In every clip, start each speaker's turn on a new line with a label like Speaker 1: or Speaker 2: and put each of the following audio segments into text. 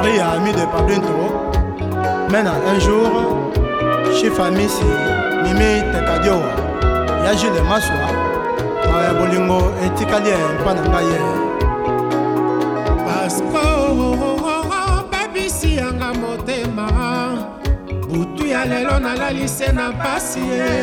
Speaker 1: mari et ami de Pablinto. Maintenant, un jour, chez famille, c'est Mimi Tekadiowa. Il y a Gilles Maswa. Maya Bolingo et Tikalie Panangaye.
Speaker 2: Parce que baby si anga motema butu ya lelo nalalise na pasi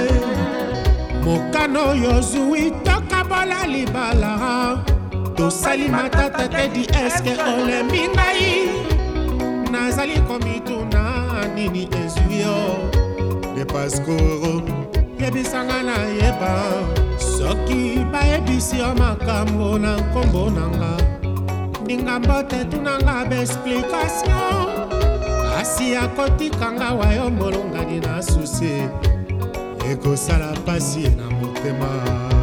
Speaker 2: mokano yozui tokabola libala tosali matata te di eske olembi ngai nazali komituna nini ezwi yo de paskoro yebisanga na yeba soki bayebisi yo makambo na nkombo nanga ndingambo te tunanga baexplikation kasi akotikanga wayo molongani na susi ekosala pasi na motema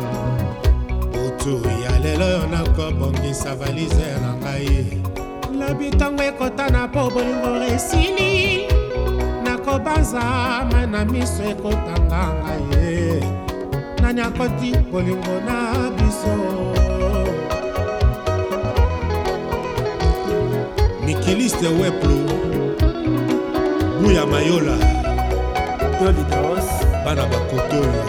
Speaker 2: butu ya lelo yo nakobongisa valize na ngai lobi ntango ekotana mpo bolingo resili nakobanzama na miso ekotanga ngai nani akoti bolingo na biso Mikiliste Weplo Buya Mayola
Speaker 1: Dolidos
Speaker 2: Bana Bakotolo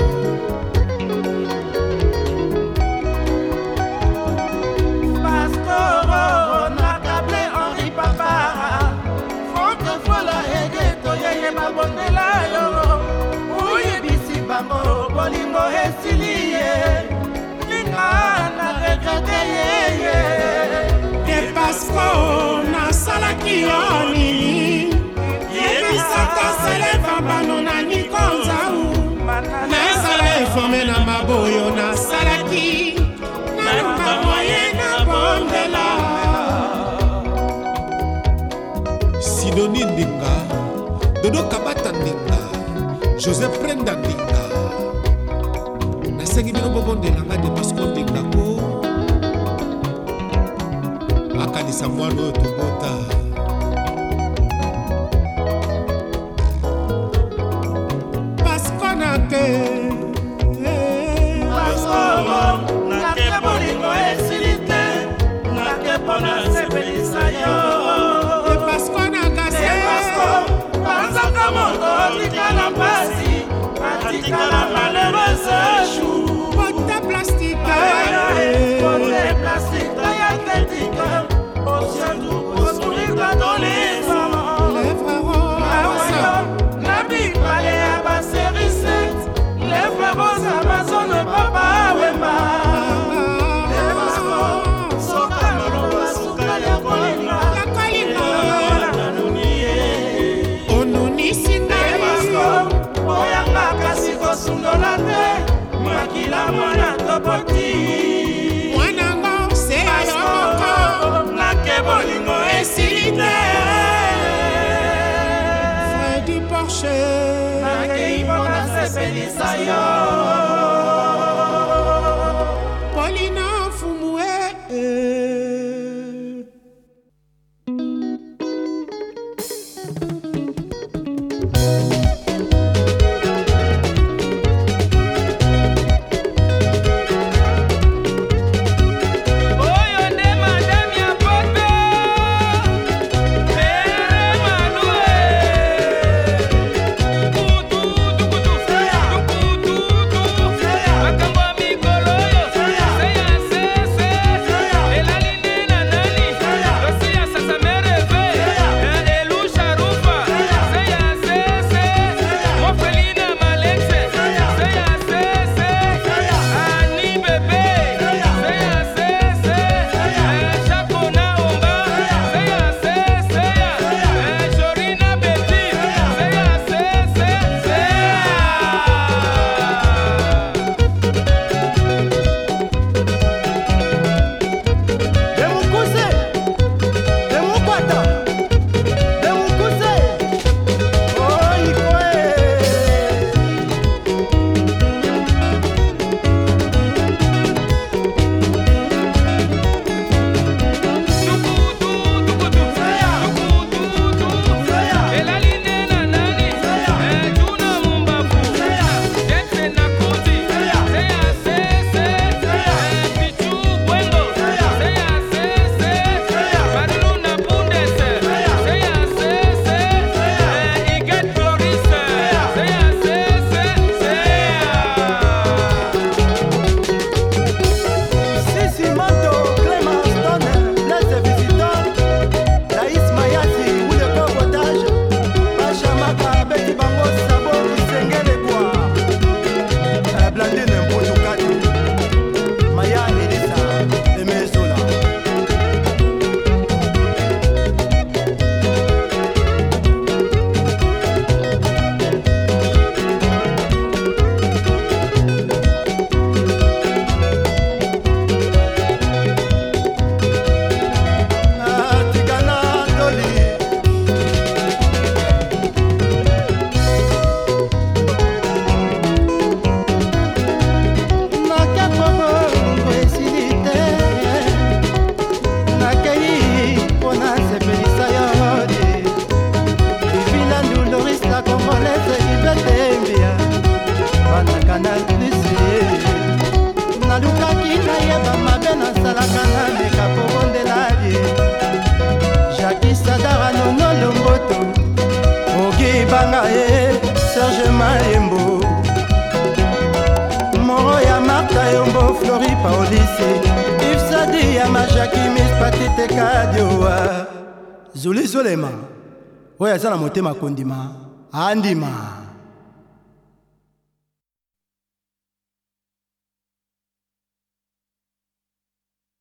Speaker 3: Pascoro Nakable Henri Papa Fonte Fola Egeto Yeye Mabondela Yo Uye Bisi Bango Bolingo Esilie Linga Na regrete Yeye
Speaker 2: Pasco na salaki yoni yebisaka seleva bano na nikonzau nazala eforme na maboyo na salaki naluka moye na bondela Sidoni Ndinga Dodo Kabata Ndinga Joseph Prenda Ndinga nasengi bino bobondela nga de Pasco Ndinga ko akanisa mwana oyo tobota pasko nake
Speaker 3: nake bolingo esili te nake mpona sepelisa yo
Speaker 2: pasko nakase
Speaker 3: banzaka moto atikala mpasi atikala malheureuse jour
Speaker 2: pote plastique
Speaker 1: ye Serge Mayembo Moro ya Marta Yombo Flori Paulise Yves Sadi ya Majaki Miss Patite Kadiowa Zuli Solema oyo aza na motema kondima andima